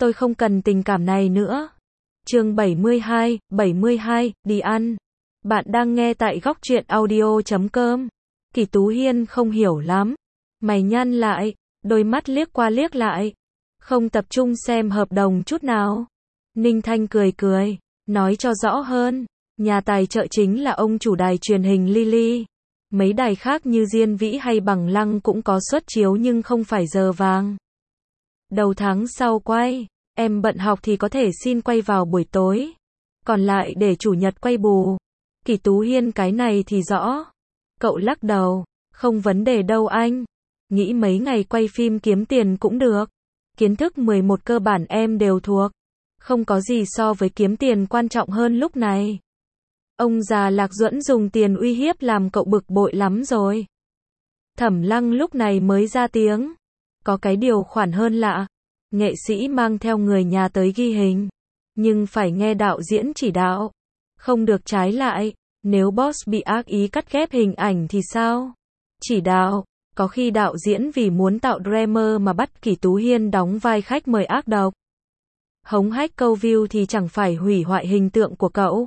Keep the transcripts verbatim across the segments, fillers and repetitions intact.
tôi không cần tình cảm này nữa. Chương bảy mươi hai, bảy mươi hai, đi ăn. Bạn đang nghe tại góc truyện audio chấm com. Kỷ Tú Hiên không hiểu lắm. Mày nhăn lại, đôi mắt liếc qua liếc lại. Không tập trung xem hợp đồng chút nào. Ninh Thanh cười cười, nói cho rõ hơn. Nhà tài trợ chính là ông chủ đài truyền hình Lily. Mấy đài khác như Diên Vĩ hay Bằng Lăng cũng có suất chiếu nhưng không phải giờ vàng. Đầu tháng sau quay, em bận học thì có thể xin quay vào buổi tối. Còn lại để chủ nhật quay bù. Kỷ Tú Hiên cái này thì rõ. Cậu lắc đầu, không vấn đề đâu anh. Nghĩ mấy ngày quay phim kiếm tiền cũng được. Kiến thức mười một cơ bản em đều thuộc. Không có gì so với kiếm tiền quan trọng hơn lúc này. Ông già Lạc Duẫn dùng tiền uy hiếp làm cậu bực bội lắm rồi. Thẩm Lăng lúc này mới ra tiếng. Có cái điều khoản hơn lạ. Nghệ sĩ mang theo người nhà tới ghi hình. Nhưng phải nghe đạo diễn chỉ đạo. Không được trái lại. Nếu boss bị ác ý cắt ghép hình ảnh thì sao? Chỉ đạo. Có khi đạo diễn vì muốn tạo drama mà bắt Kỷ Tú Hiên đóng vai khách mời ác độc. Hống hách câu view thì chẳng phải hủy hoại hình tượng của cậu.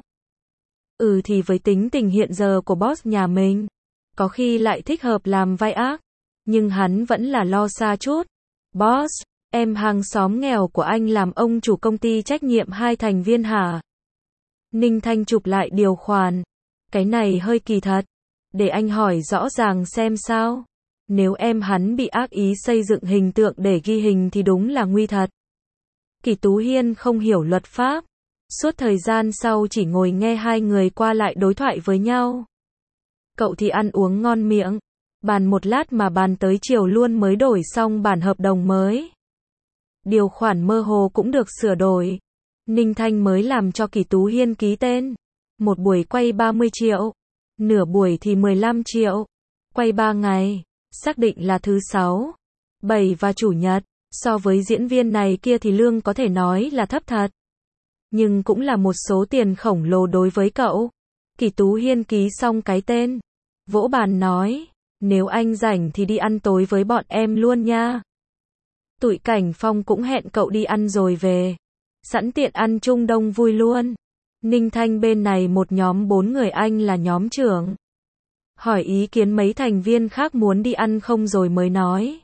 Ừ thì với tính tình hiện giờ của boss nhà mình, có khi lại thích hợp làm vai ác. Nhưng hắn vẫn là lo xa chút. Boss, em hàng xóm nghèo của anh làm ông chủ công ty trách nhiệm hai thành viên hả? Ninh Thanh chụp lại điều khoản. Cái này hơi kỳ thật. Để anh hỏi rõ ràng xem sao. Nếu em hắn bị ác ý xây dựng hình tượng để ghi hình thì đúng là nguy thật. Kỷ Tú Hiên không hiểu luật pháp. Suốt thời gian sau chỉ ngồi nghe hai người qua lại đối thoại với nhau. Cậu thì ăn uống ngon miệng. Bàn một lát mà bàn tới chiều luôn mới đổi xong bản hợp đồng mới. Điều khoản mơ hồ cũng được sửa đổi. Ninh Thanh mới làm cho Kỷ Tú Hiên ký tên. Một buổi quay ba mươi triệu. Nửa buổi thì mười lăm triệu. Quay ba ngày. Xác định là thứ sáu, bảy và chủ nhật. So với diễn viên này kia thì lương có thể nói là thấp thật. Nhưng cũng là một số tiền khổng lồ đối với cậu. Kỷ Tú Hiên ký xong cái tên. Vỗ bàn nói. Nếu anh rảnh thì đi ăn tối với bọn em luôn nha. Tụi Cảnh Phong cũng hẹn cậu đi ăn rồi về. Sẵn tiện ăn chung đông vui luôn. Ninh Thanh bên này một nhóm bốn người anh là nhóm trưởng. Hỏi ý kiến mấy thành viên khác muốn đi ăn không rồi mới nói.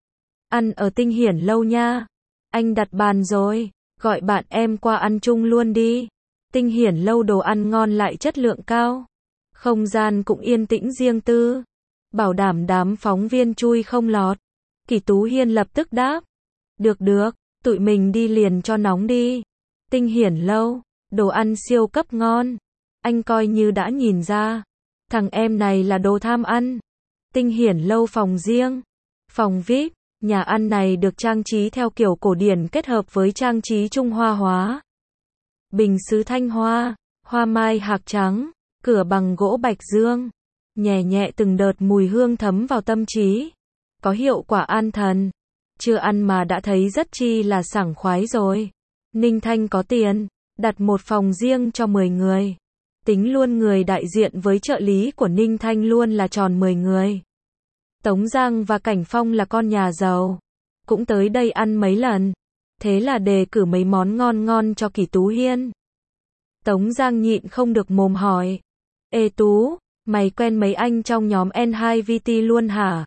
Ăn ở Tinh Hiển lâu nha. Anh đặt bàn rồi. Gọi bạn em qua ăn chung luôn đi. Tinh Hiển lâu đồ ăn ngon lại chất lượng cao. Không gian cũng yên tĩnh riêng tư. Bảo đảm đám phóng viên chui không lọt. Kỷ Tú Hiên lập tức đáp. Được được, tụi mình đi liền cho nóng đi. Tinh Hiển lâu, đồ ăn siêu cấp ngon. Anh coi như đã nhìn ra. Thằng em này là đồ tham ăn. Tinh Hiển lâu phòng riêng. Phòng vi ai pi. Nhà ăn này được trang trí theo kiểu cổ điển kết hợp với trang trí Trung Hoa hóa. Bình sứ thanh hoa, hoa mai hạc trắng, cửa bằng gỗ bạch dương. Nhẹ nhẹ từng đợt mùi hương thấm vào tâm trí. Có hiệu quả an thần. Chưa ăn mà đã thấy rất chi là sảng khoái rồi. Ninh Thanh có tiền, đặt một phòng riêng cho mười người. Tính luôn người đại diện với trợ lý của Ninh Thanh luôn là tròn mười người. Tống Giang và Cảnh Phong là con nhà giàu. Cũng tới đây ăn mấy lần. Thế là đề cử mấy món ngon ngon cho Kỷ Tú Hiên. Tống Giang nhịn không được mồm hỏi. Ê Tú, mày quen mấy anh trong nhóm en hai vê tê luôn hả?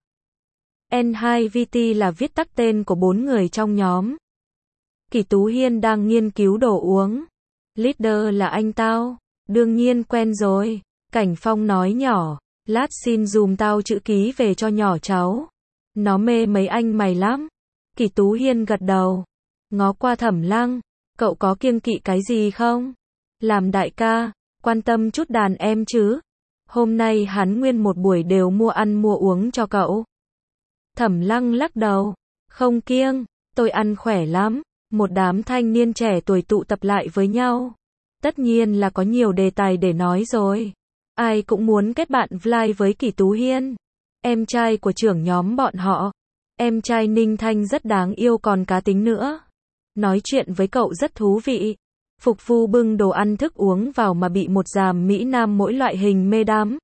en hai vê tê là viết tắt tên của bốn người trong nhóm. Kỷ Tú Hiên đang nghiên cứu đồ uống. Leader là anh tao. Đương nhiên quen rồi. Cảnh Phong nói nhỏ. Lát xin dùm tao chữ ký về cho nhỏ cháu. Nó mê mấy anh mày lắm. Kỷ Tú Hiên gật đầu. Ngó qua Thẩm Lăng. Cậu có kiêng kỵ cái gì không? Làm đại ca, quan tâm chút đàn em chứ. Hôm nay hắn nguyên một buổi đều mua ăn mua uống cho cậu. Thẩm Lăng lắc đầu. Không kiêng, tôi ăn khỏe lắm. Một đám thanh niên trẻ tuổi tụ tập lại với nhau. Tất nhiên là có nhiều đề tài để nói rồi. Ai cũng muốn kết bạn Vlog với Kỷ Tú Hiên. Em trai của trưởng nhóm bọn họ. Em trai Ninh Thanh rất đáng yêu còn cá tính nữa. Nói chuyện với cậu rất thú vị. Phục vụ bưng đồ ăn thức uống vào mà bị một dàm Mỹ Nam mỗi loại hình mê đắm.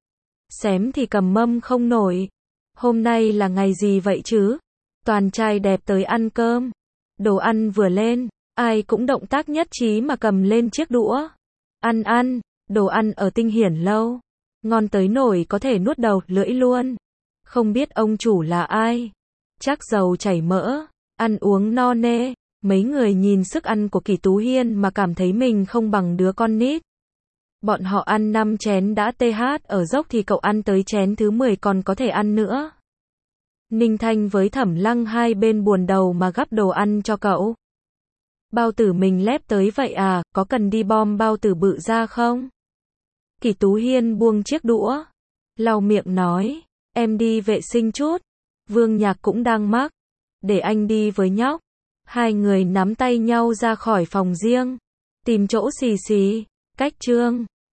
Xém thì cầm mâm không nổi. Hôm nay là ngày gì vậy chứ? Toàn trai đẹp tới ăn cơm. Đồ ăn vừa lên, ai cũng động tác nhất trí mà cầm lên chiếc đũa. Ăn ăn, đồ ăn ở Tinh Hiển lâu. Ngon tới nổi có thể nuốt đầu, lưỡi luôn. Không biết ông chủ là ai? Chắc giàu chảy mỡ, ăn uống no nê. Mấy người nhìn sức ăn của Kỷ Tú Hiên mà cảm thấy mình không bằng đứa con nít. Bọn họ ăn năm chén đã tê hát ở dốc thì cậu ăn tới chén thứ mười còn có thể ăn nữa. Ninh Thanh với Thẩm Lăng hai bên buồn đầu mà gắp đồ ăn cho cậu. Bao tử mình lép tới vậy à, có cần đi bom bao tử bự ra không? Kỷ Tú Hiên buông chiếc đũa, lau miệng nói, em đi vệ sinh chút. Vương Nhạc cũng đang mắc, để anh đi với nhóc. Hai người nắm tay nhau ra khỏi phòng riêng, tìm chỗ xì xì, cách Trương